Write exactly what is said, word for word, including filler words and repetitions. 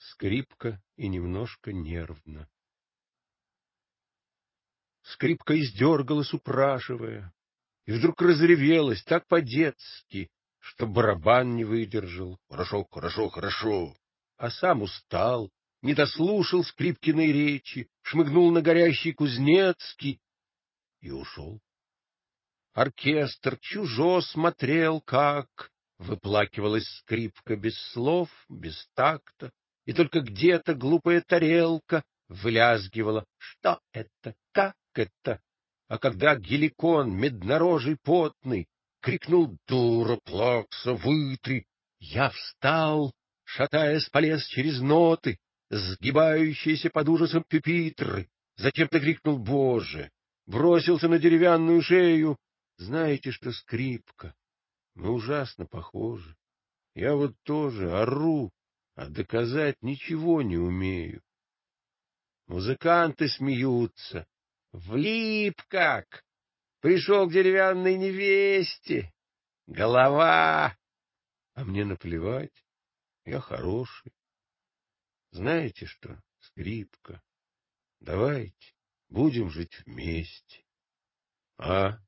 Скрипка и немножко нервно. Скрипка издергалась, упрашивая, и вдруг разревелась так по-детски, что барабан не выдержал. Хорошо, хорошо, хорошо. А сам устал, не дослушал Скрипкиной речи, шмыгнул на горящий Кузнецкий и ушел. Оркестр чужо смотрел, как выплакивалась скрипка без слов, без такта, и только где-то глупая тарелка вылязгивала: что это, как это? А когда Геликон, меднорожий, потный, крикнул: дура, плакса, вытри! Я встал, шатаясь, полез через ноты, сгибающиеся под ужасом пюпитры, зачем-то крикнул: Боже! Бросился на деревянную шею. Знаете что, скрипка, мы ужасно похожи. Я вот тоже ору, а доказать ничего не умею. Музыканты смеются. Влип как! Пришел к деревянной невесте. Голова! А мне наплевать, я хороший. Знаете что, скрипка, давайте будем жить вместе. А?